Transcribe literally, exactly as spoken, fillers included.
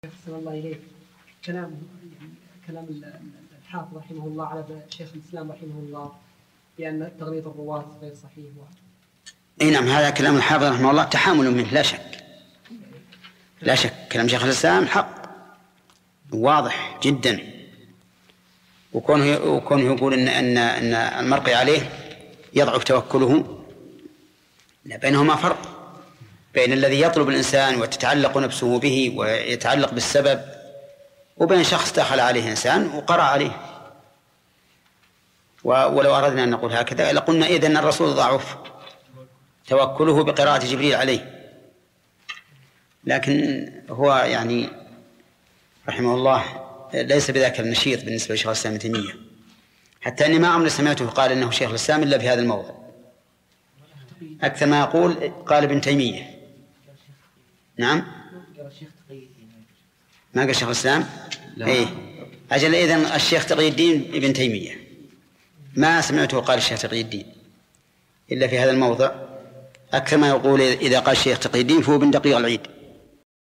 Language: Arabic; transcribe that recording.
أحسن الله إليك. كلام كلام الحافظ رحمه الله على شيخ الإسلام رحمه الله بأن تغليظ الرواة غير صحيح. اي نعم، هذا كلام الحافظ رحمه الله تحامل منه لا شك، لا شك كلام شيخ الإسلام حق واضح جدا، وكونه وكونه يقول ان ان ان المرقي عليه يضعف توكله، لا، بينهما فرق، بين الذي يطلب الإنسان وتتعلق نفسه به ويتعلق بالسبب، وبين شخص دخل عليه إنسان وقرأ عليه. ولو أردنا أن نقول هكذا لقلنا إذن الرسول ضعف توكله بقراءة جبريل عليه، لكن هو يعني رحمه الله ليس بذاك النشيط بالنسبة لشيخ الإسلام ابن تيمية، حتى أني ما عمري سمعته قال إنه شيخ الإسلام إلا في هذا الموضع، أكثر ما يقول قال ابن تيمية. نعم، ما قال شيخ الإسلام. إيه أجل، إذن الشيخ تقي الدين ابن تيمية، ما سمعته قال الشيخ تقي الدين إلا في هذا الموضع، أكثر ما يقول إذا قال الشيخ تقي الدين فهو ابن دقيق العيد.